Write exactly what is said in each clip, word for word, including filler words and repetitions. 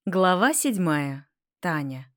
Глава седьмая. Таня.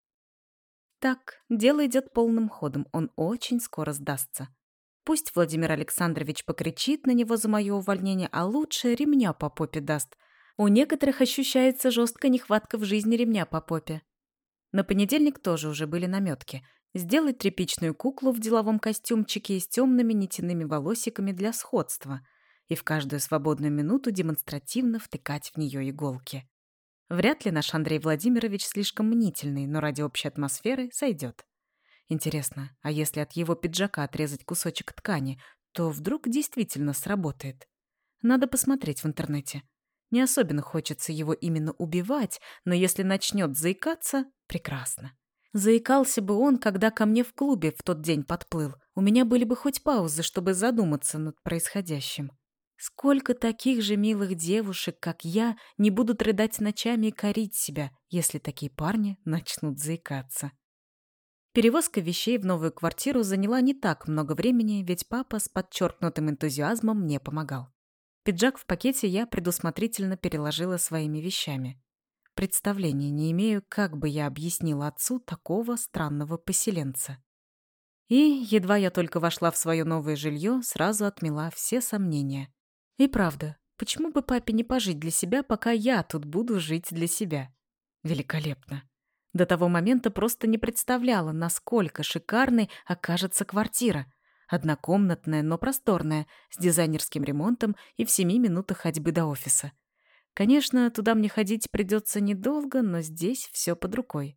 Так, дело идет полным ходом, он очень скоро сдастся. Пусть Владимир Александрович покричит на него за мое увольнение, а лучше ремня по попе даст. У некоторых ощущается жесткая нехватка в жизни ремня по попе. На понедельник тоже уже были наметки. Сделать тряпичную куклу в деловом костюмчике с темными нитяными волосиками для сходства и в каждую свободную минуту демонстративно втыкать в нее иголки. Вряд ли наш Андрей Владимирович слишком мнительный, но ради общей атмосферы сойдет. Интересно, а если от его пиджака отрезать кусочек ткани, то вдруг действительно сработает? Надо посмотреть в интернете. Не особенно хочется его именно убивать, но если начнет заикаться, прекрасно. Заикался бы он, когда ко мне в клубе в тот день подплыл. У меня были бы хоть паузы, чтобы задуматься над происходящим. Сколько таких же милых девушек, как я, не будут рыдать ночами и корить себя, если такие парни начнут заикаться. Перевозка вещей в новую квартиру заняла не так много времени, ведь папа с подчеркнутым энтузиазмом мне помогал. Пиджак в пакете я предусмотрительно переложила своими вещами. Представления не имею, как бы я объяснила отцу такого странного поселенца. И, едва я только вошла в свое новое жилье, сразу отмела все сомнения. И правда, почему бы папе не пожить для себя, пока я тут буду жить для себя? Великолепно. До того момента просто не представляла, насколько шикарной окажется квартира. Однокомнатная, но просторная, с дизайнерским ремонтом и в семи минутах ходьбы до офиса. Конечно, туда мне ходить придется недолго, но здесь все под рукой.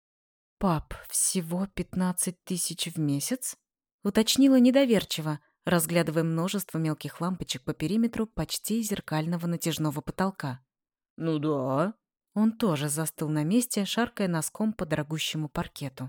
«Пап, всего пятнадцать тысяч в месяц?» Уточнила недоверчиво, разглядывая множество мелких лампочек по периметру почти зеркального натяжного потолка. «Ну да». Он тоже застыл на месте, шаркая носком по дорогущему паркету.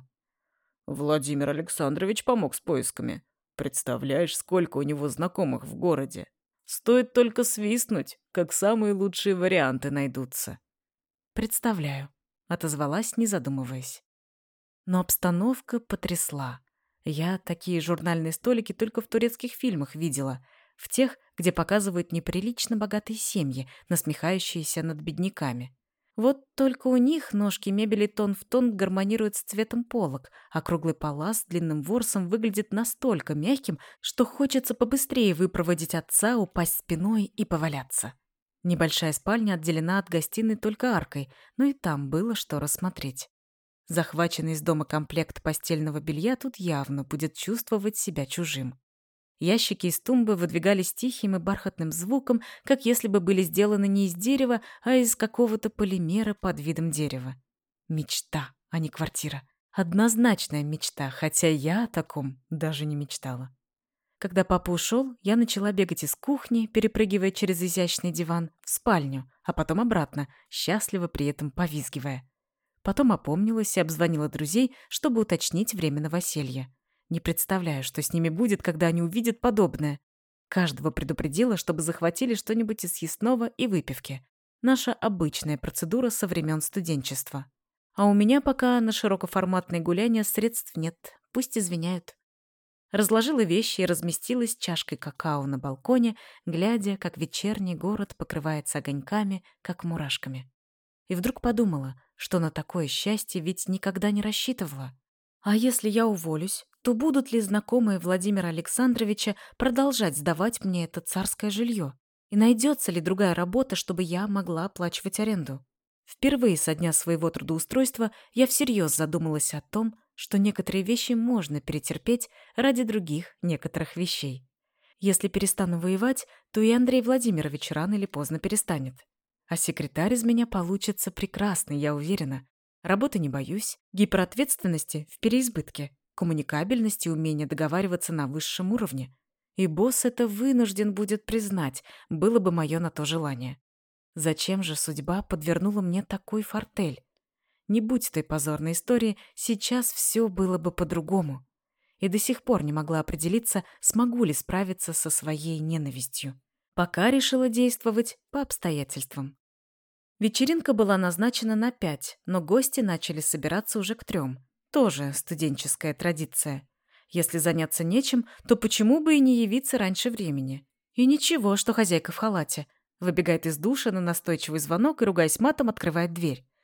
Владимир Александрович помог с поисками. Представляешь, сколько у него знакомых в городе. Стоит только свистнуть, как самые лучшие варианты найдутся. «Представляю», — отозвалась, не задумываясь. Но обстановка потрясла. Я такие журнальные столики только в турецких фильмах видела, в тех, где показывают неприлично богатые семьи, насмехающиеся над бедняками. Вот только у них ножки мебели тон в тон гармонируют с цветом полок, а круглый палас с длинным ворсом выглядит настолько мягким, что хочется побыстрее выпроводить отца, упасть спиной и поваляться. Небольшая спальня отделена от гостиной только аркой, но и там было что рассмотреть. Захваченный из дома комплект постельного белья тут явно будет чувствовать себя чужим. Ящики из тумбы выдвигались тихим и бархатным звуком, как если бы были сделаны не из дерева, а из какого-то полимера под видом дерева. Мечта, а не квартира. Однозначная мечта, хотя я о таком даже не мечтала. Когда папа ушел, я начала бегать из кухни, перепрыгивая через изящный диван, в спальню, а потом обратно, счастливо при этом повизгивая. Потом опомнилась и обзвонила друзей, чтобы уточнить время новоселья. Не представляю, что с ними будет, когда они увидят подобное. Каждого предупредила, чтобы захватили что-нибудь из съестного и выпивки. Наша обычная процедура со времен студенчества. А у меня пока на широкоформатные гуляния средств нет, пусть извиняют. Разложила вещи и разместилась чашкой какао на балконе, глядя, как вечерний город покрывается огоньками, как мурашками. И вдруг подумала, что на такое счастье ведь никогда не рассчитывала. А если я уволюсь, то будут ли знакомые Владимира Александровича продолжать сдавать мне это царское жилье? И найдется ли другая работа, чтобы я могла оплачивать аренду? Впервые со дня своего трудоустройства я всерьез задумалась о том, что некоторые вещи можно перетерпеть ради других некоторых вещей. Если перестану воевать, то и Андрей Владимирович рано или поздно перестанет. А секретарь из меня получится прекрасный, я уверена. Работы не боюсь, гиперответственности в переизбытке, коммуникабельности и умения договариваться на высшем уровне. И босс это вынужден будет признать, было бы мое на то желание. Зачем же судьба подвернула мне такой фортель? Не будь той позорной истории, сейчас все было бы по-другому. И до сих пор не могла определиться, смогу ли справиться со своей ненавистью. Пока решила действовать по обстоятельствам. Вечеринка была назначена на пять, но гости начали собираться уже к трем. Тоже студенческая традиция. Если заняться нечем, то почему бы и не явиться раньше времени? И ничего, что хозяйка в халате. Выбегает из душа на настойчивый звонок и, ругаясь матом, открывает дверь.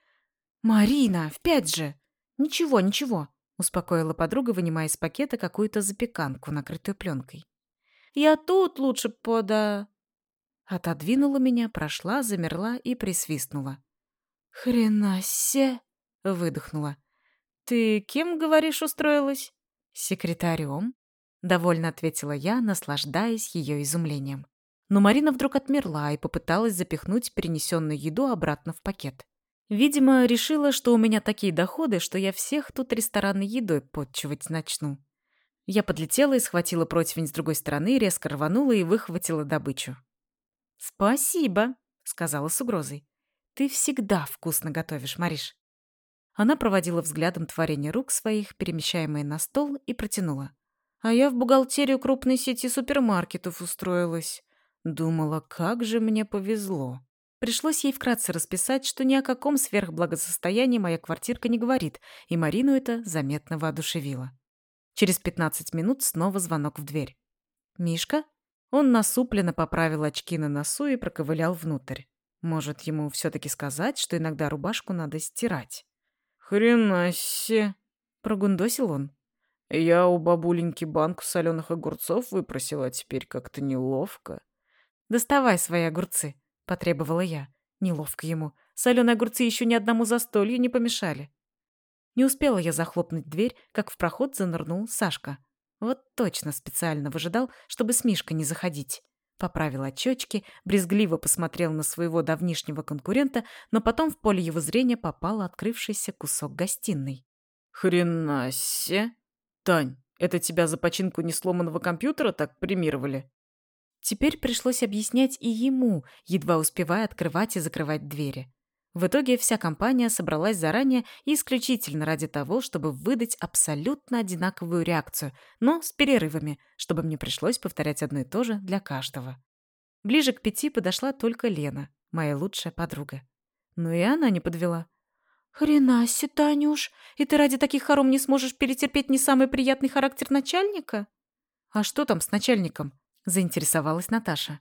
«Марина, в пять же!» «Ничего, ничего», — успокоила подруга, вынимая из пакета какую-то запеканку, накрытую пленкой. «Я тут лучше пода...» Отодвинула меня, прошла, замерла и присвистнула. «Хрена се!» — выдохнула. «Ты кем, говоришь, устроилась?» «Секретарем», — довольно ответила я, наслаждаясь ее изумлением. Но Марина вдруг отмерла и попыталась запихнуть перенесенную еду обратно в пакет. Видимо, решила, что у меня такие доходы, что я всех тут ресторанной едой подчивать начну. Я подлетела и схватила противень с другой стороны, резко рванула и выхватила добычу. «Спасибо», — сказала с угрозой. «Ты всегда вкусно готовишь, Мариш». Она проводила взглядом творение рук своих, перемещаемые на стол, и протянула. «А я в бухгалтерию крупной сети супермаркетов устроилась. Думала, как же мне повезло». Пришлось ей вкратце расписать, что ни о каком сверхблагосостоянии моя квартирка не говорит, и Марину это заметно воодушевило. Через пятнадцать минут снова звонок в дверь. «Мишка?» Он насупленно поправил очки на носу и проковылял внутрь. Может, ему все-таки сказать, что иногда рубашку надо стирать? «Хрена се!» — прогундосил он. «Я у бабуленьки банку соленых огурцов выпросила, а теперь как-то неловко». «Доставай свои огурцы», — потребовала я. Неловко ему. Соленые огурцы еще ни одному застолью не помешали. Не успела я захлопнуть дверь, как в проход занырнул Сашка. Вот точно специально выжидал, чтобы с Мишкой не заходить. Поправил очечки, брезгливо посмотрел на своего давнишнего конкурента, но потом в поле его зрения попал открывшийся кусок гостиной. «Хрена се! Тань, это тебя за починку несломанного компьютера так премировали?» Теперь пришлось объяснять и ему, едва успевая открывать и закрывать двери. В итоге вся компания собралась заранее и исключительно ради того, чтобы выдать абсолютно одинаковую реакцию, но с перерывами, чтобы мне пришлось повторять одно и то же для каждого. Ближе к пяти подошла только Лена, моя лучшая подруга. Но и она не подвела. «Хрена себе, Танюш, и ты ради таких хором не сможешь перетерпеть не самый приятный характер начальника?» «А что там с начальником?» — заинтересовалась Наташа.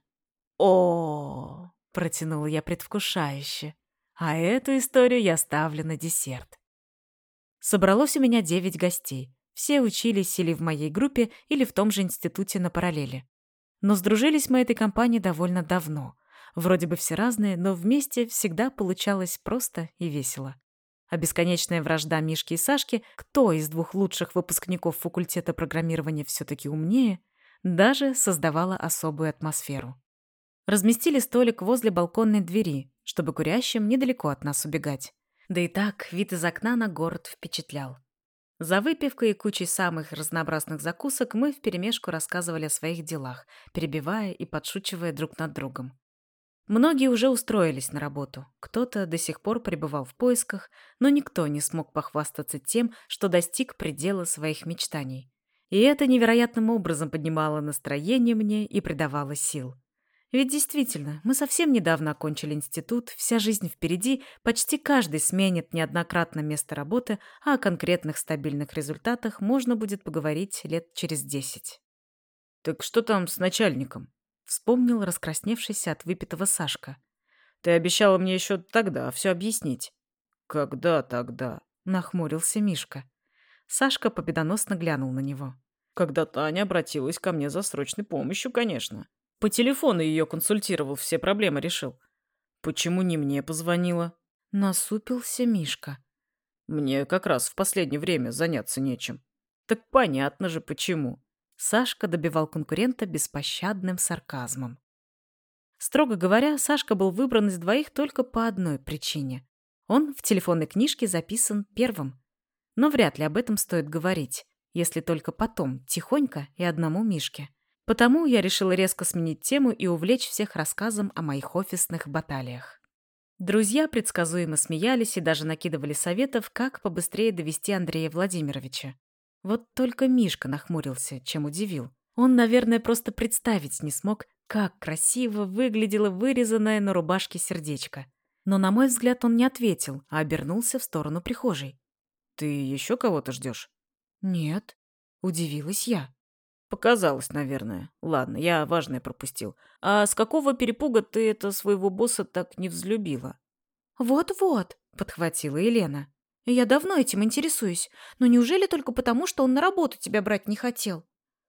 «О-о-о!» — протянула я предвкушающе. А эту историю я ставлю на десерт. Собралось у меня девять гостей. Все учились или в моей группе, или в том же институте на параллели. Но сдружились мы этой компанией довольно давно. Вроде бы все разные, но вместе всегда получалось просто и весело. А бесконечная вражда Мишки и Сашки, кто из двух лучших выпускников факультета программирования все-таки умнее, даже создавала особую атмосферу. Разместили столик возле балконной двери, чтобы курящим недалеко от нас убегать. Да и так вид из окна на город впечатлял. За выпивкой и кучей самых разнообразных закусок мы вперемешку рассказывали о своих делах, перебивая и подшучивая друг над другом. Многие уже устроились на работу, кто-то до сих пор пребывал в поисках, но никто не смог похвастаться тем, что достиг предела своих мечтаний. И это невероятным образом поднимало настроение мне и придавало сил. Ведь действительно, мы совсем недавно окончили институт, вся жизнь впереди, почти каждый сменит неоднократно место работы, а о конкретных стабильных результатах можно будет поговорить лет через десять. «Так что там с начальником?» — вспомнил раскрасневшийся от выпитого Сашка. «Ты обещала мне еще тогда все объяснить». «Когда тогда?» — нахмурился Мишка. Сашка победоносно глянул на него. «Когда Таня обратилась ко мне за срочной помощью, конечно. По телефону ее консультировал, все проблемы решил. Почему не мне позвонила?» Насупился Мишка. «Мне как раз в последнее время заняться нечем». «Так понятно же, почему». Сашка добивал конкурента беспощадным сарказмом. Строго говоря, Сашка был выбран из двоих только по одной причине. Он в телефонной книжке записан первым. Но вряд ли об этом стоит говорить, если только потом, тихонько и одному Мишке. Потому я решила резко сменить тему и увлечь всех рассказом о моих офисных баталиях. Друзья предсказуемо смеялись и даже накидывали советов, как побыстрее довести Андрея Владимировича. Вот только Мишка нахмурился, чем удивил. Он, наверное, просто представить не смог, как красиво выглядело вырезанное на рубашке сердечко. Но, на мой взгляд, он не ответил, а обернулся в сторону прихожей. «Ты еще кого-то ждешь?» «Нет», — удивилась я. «Показалось, наверное. Ладно, я важное пропустил. А с какого перепуга ты это своего босса так не взлюбила?» «Вот-вот», подхватила Елена. «Я давно этим интересуюсь, но неужели только потому, что он на работу тебя брать не хотел?»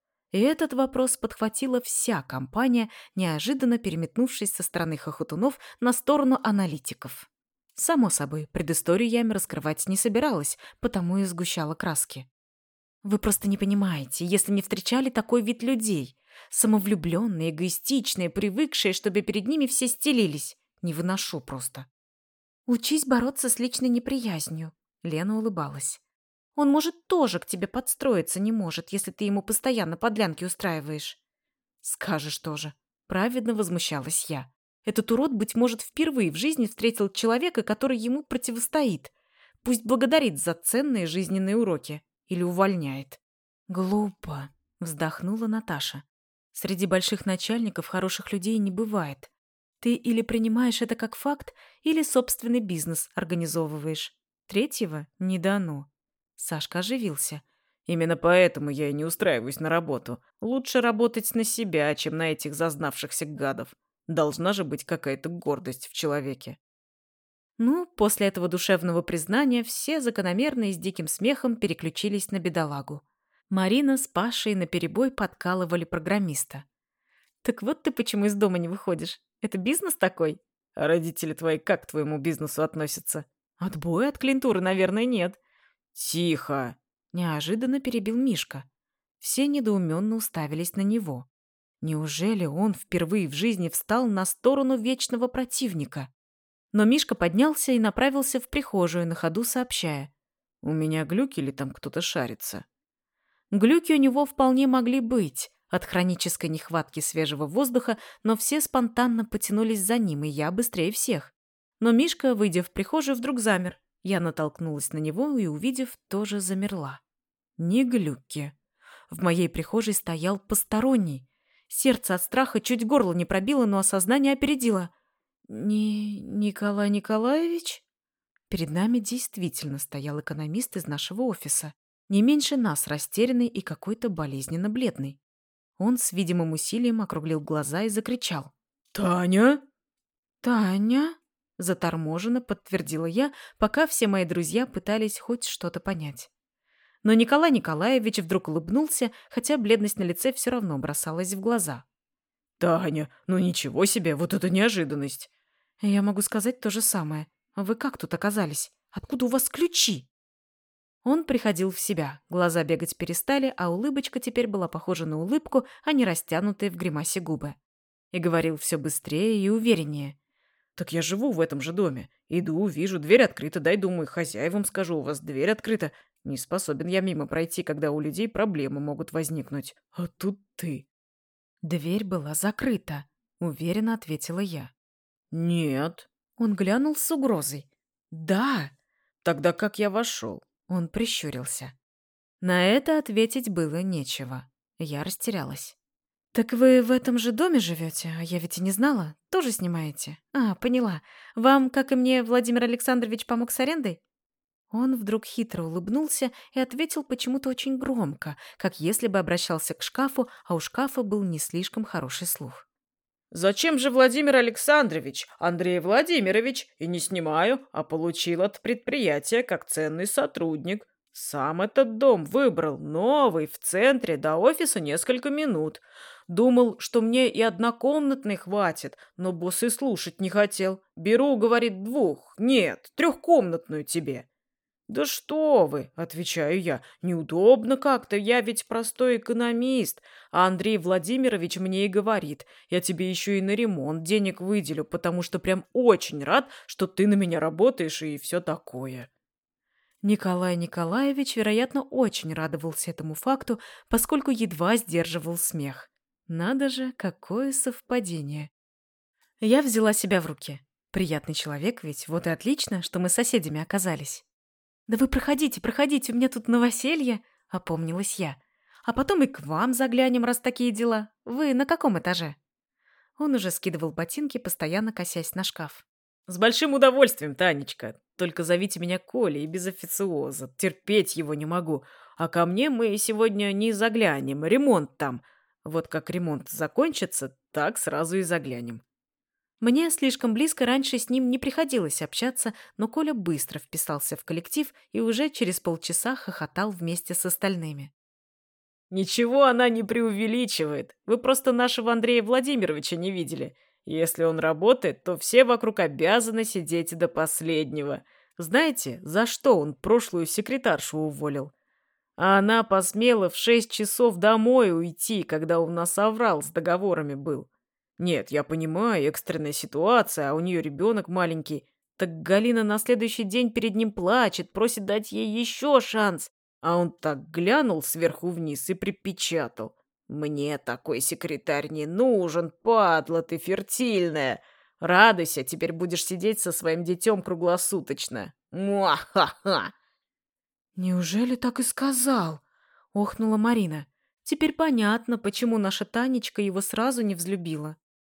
И этот вопрос подхватила вся компания, неожиданно переметнувшись со стороны хохотунов на сторону аналитиков. Само собой, предысторию я им раскрывать не собиралась, потому и сгущала краски. Вы просто не понимаете, если не встречали такой вид людей. Самовлюбленные, эгоистичные, привыкшие, чтобы перед ними все стелились. Не выношу просто. «Учись бороться с личной неприязнью», — Лена улыбалась. «Он, может, тоже к тебе подстроиться не может, если ты ему постоянно подлянки устраиваешь». «Скажешь тоже». Праведно возмущалась я. Этот урод, быть может, впервые в жизни встретил человека, который ему противостоит. Пусть благодарит за ценные жизненные уроки. Или увольняет. «Глупо», — вздохнула Наташа. «Среди больших начальников хороших людей не бывает. Ты или принимаешь это как факт, или собственный бизнес организовываешь. Третьего не дано». Сашка оживился. «Именно поэтому я и не устраиваюсь на работу. Лучше работать на себя, чем на этих зазнавшихся гадов. Должна же быть какая-то гордость в человеке». Ну, после этого душевного признания все закономерно и с диким смехом переключились на бедолагу. Марина с Пашей наперебой подкалывали программиста. «Так вот ты почему из дома не выходишь? Это бизнес такой?» «А родители твои как к твоему бизнесу относятся?» «Отбоя от клиентуры, наверное, нет». «Тихо!» – неожиданно перебил Мишка. Все недоуменно уставились на него. Неужели он впервые в жизни встал на сторону вечного противника? Но Мишка поднялся и направился в прихожую, на ходу сообщая. «У меня глюки или там кто-то шарится?» Глюки у него вполне могли быть от хронической нехватки свежего воздуха, но все спонтанно потянулись за ним, и я быстрее всех. Но Мишка, выйдя в прихожую, вдруг замер. Я натолкнулась на него и, увидев, тоже замерла. Не глюки. В моей прихожей стоял посторонний. Сердце от страха чуть горло не пробило, но осознание опередило. «Не Николай Николаевич?» Перед нами действительно стоял экономист из нашего офиса. Не меньше нас, растерянный и какой-то болезненно бледный. Он с видимым усилием округлил глаза и закричал. «Таня?» «Таня?» – заторможенно подтвердила я, пока все мои друзья пытались хоть что-то понять. Но Николай Николаевич вдруг улыбнулся, хотя бледность на лице все равно бросалась в глаза. «Таня, ну ничего себе, вот это неожиданность!» «Я могу сказать то же самое. Вы как тут оказались? Откуда у вас ключи?» Он приходил в себя, глаза бегать перестали, а улыбочка теперь была похожа на улыбку, а не растянутые в гримасе губы. И говорил все быстрее и увереннее. «Так я живу в этом же доме. Иду, вижу, дверь открыта, дай, думаю, хозяевам скажу, у вас дверь открыта. Не способен я мимо пройти, когда у людей проблемы могут возникнуть. А тут ты». «Дверь была закрыта», — уверенно ответила я. «Нет». Он глянул с угрозой. «Да». «Тогда как я вошел?» Он прищурился. На это ответить было нечего. Я растерялась. «Так вы в этом же доме живете? А я ведь и не знала. Тоже снимаете? А, поняла. Вам, как и мне, Владимир Александрович помог с арендой?» Он вдруг хитро улыбнулся и ответил почему-то очень громко, как если бы обращался к шкафу, а у шкафа был не слишком хороший слух. «Зачем же Владимир Александрович, Андрей Владимирович? И не снимаю, а получил от предприятия как ценный сотрудник. Сам этот дом выбрал, новый, в центре, до офиса несколько минут. Думал, что мне и однокомнатной хватит, но босс и слушать не хотел. Беру, говорит, двух, нет, трехкомнатную тебе». «Да что вы!» — отвечаю я. «Неудобно как-то, я ведь простой экономист. А Андрей Владимирович мне и говорит, я тебе еще и на ремонт денег выделю, потому что прям очень рад, что ты на меня работаешь и все такое». Николай Николаевич, вероятно, очень радовался этому факту, поскольку едва сдерживал смех. Надо же, какое совпадение. Я взяла себя в руки. Приятный человек ведь, вот и отлично, что мы соседями оказались. «Да вы проходите, проходите, у меня тут новоселье», — опомнилась я. «А потом и к вам заглянем, раз такие дела. Вы на каком этаже?» Он уже скидывал ботинки, постоянно косясь на шкаф. «С большим удовольствием, Танечка. Только зовите меня Коля и без официоза. Терпеть его не могу. А ко мне мы сегодня не заглянем. Ремонт там. Вот как ремонт закончится, так сразу и заглянем». Мне слишком близко раньше с ним не приходилось общаться, но Коля быстро вписался в коллектив и уже через полчаса хохотал вместе с остальными. Ничего она не преувеличивает. Вы просто нашего Андрея Владимировича не видели. Если он работает, то все вокруг обязаны сидеть до последнего. Знаете, за что он прошлую секретаршу уволил? А она посмела в шесть часов домой уйти, когда он нас соврал с договорами был. Нет, я понимаю, экстренная ситуация, а у нее ребенок маленький. Так Галина на следующий день перед ним плачет, просит дать ей еще шанс. А он так глянул сверху вниз и припечатал. «Мне такой секретарь не нужен, падла ты фертильная. Радуйся, теперь будешь сидеть со своим детем круглосуточно. Муа-ха-ха!» «Неужели так и сказал?» — охнула Марина. «Теперь понятно, почему наша Танечка его сразу не взлюбила».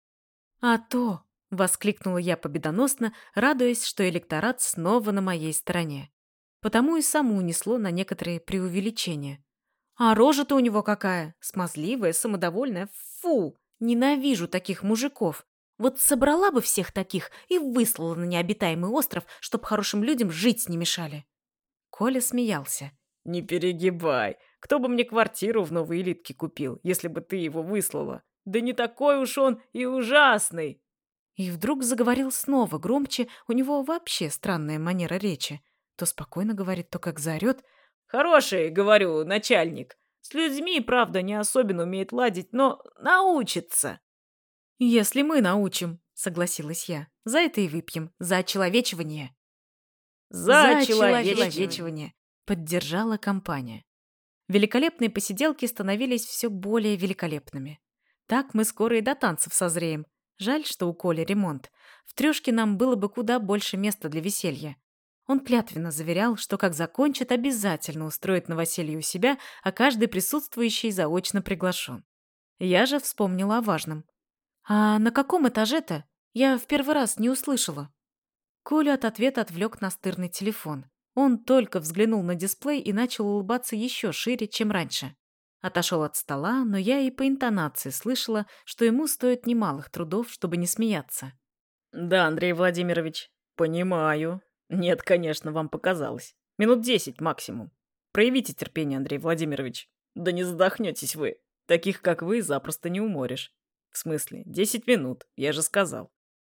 «А то!» — воскликнула я победоносно, радуясь, что электорат снова на моей стороне. Потому и саму несло на некоторые преувеличения. «А рожа-то у него какая! Смазливая, самодовольная! Фу! Ненавижу таких мужиков! Вот собрала бы всех таких и выслала на необитаемый остров, чтоб хорошим людям жить не мешали!» Коля смеялся. «Не перегибай. Кто бы мне квартиру в новой элитке купил, если бы ты его выслала? Да не такой уж он и ужасный!» И вдруг заговорил снова громче, у него вообще странная манера речи. То спокойно говорит, то как заорет. «Хороший, говорю, начальник. С людьми, правда, не особенно умеет ладить, но научится». «Если мы научим», — согласилась я. «За это и выпьем. За очеловечивание». «За, «За человечивание!» очеловечивание», — поддержала компания. Великолепные посиделки становились все более великолепными. Так мы скоро и до танцев созреем. Жаль, что у Коли ремонт. В трёшке нам было бы куда больше места для веселья. Он клятвенно заверял, что как закончит, обязательно устроит новоселье у себя, а каждый присутствующий заочно приглашен. Я же вспомнила о важном. «А на каком этаже-то? Я в первый раз не услышала». Колю от ответа отвлек настырный телефон. Он только взглянул на дисплей и начал улыбаться еще шире, чем раньше. Отошел от стола, но я и по интонации слышала, что ему стоит немалых трудов, чтобы не смеяться. «Да, Андрей Владимирович, понимаю. Нет, конечно, вам показалось. Минут десять максимум. Проявите терпение, Андрей Владимирович. Да не задохнетесь вы. Таких, как вы, запросто не уморишь. В смысле, десять минут, я же сказал».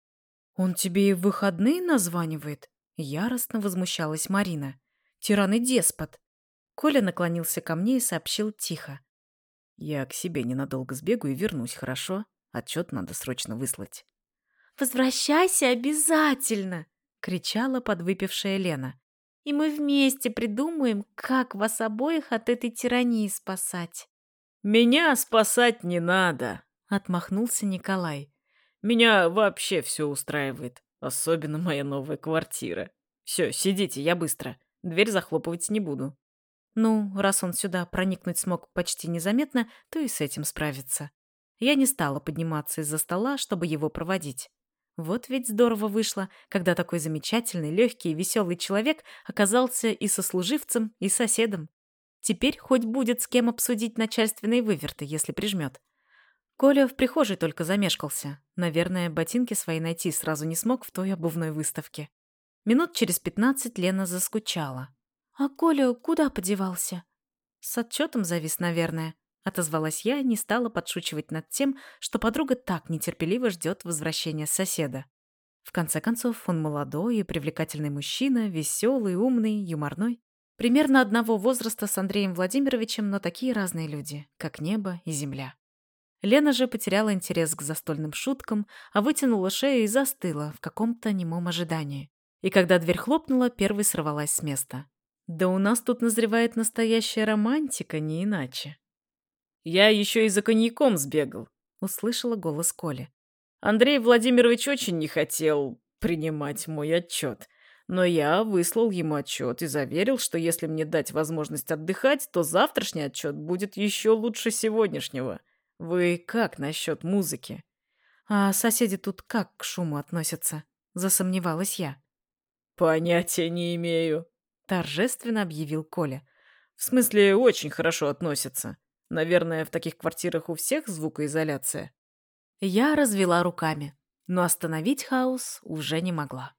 «Он тебе и в выходные названивает?» Яростно возмущалась Марина. «Тиран и деспот». Коля наклонился ко мне и сообщил тихо. «Я к себе ненадолго сбегу и вернусь, хорошо? Отчет надо срочно выслать». «Возвращайся обязательно!» — кричала подвыпившая Лена. «И мы вместе придумаем, как вас обоих от этой тирании спасать». «Меня спасать не надо!» — отмахнулся Николай. «Меня вообще все устраивает, особенно моя новая квартира. Все, сидите, я быстро. Дверь захлопывать не буду». Ну, раз он сюда проникнуть смог почти незаметно, то и с этим справится. Я не стала подниматься из-за стола, чтобы его проводить. Вот ведь здорово вышло, когда такой замечательный, легкий и веселый человек оказался и сослуживцем, и соседом. Теперь хоть будет с кем обсудить начальственные выверты, если прижмет. Коля в прихожей только замешкался. Наверное, ботинки свои найти сразу не смог в той обувной выставке. Минут через пятнадцать Лена заскучала. «А Коля куда подевался?» «С отчетом завис, наверное», — отозвалась я и не стала подшучивать над тем, что подруга так нетерпеливо ждет возвращения соседа. В конце концов, он молодой и привлекательный мужчина, веселый, умный, юморной. Примерно одного возраста с Андреем Владимировичем, но такие разные люди, как небо и земля. Лена же потеряла интерес к застольным шуткам, а вытянула шею и застыла в каком-то немом ожидании. И когда дверь хлопнула, первой сорвалась с места. Да у нас тут назревает настоящая романтика, не иначе. «Я еще и за коньяком сбегал», — услышала голос Коли. «Андрей Владимирович очень не хотел принимать мой отчет, но я выслал ему отчет и заверил, что если мне дать возможность отдыхать, то завтрашний отчет будет еще лучше сегодняшнего. Вы как насчет музыки?» «А соседи тут как к шуму относятся?» — засомневалась я. «Понятия не имею», — торжественно объявил Коля. «В смысле, очень хорошо относятся. Наверное, в таких квартирах у всех звукоизоляция». Я развела руками. но остановить хаос уже не могла.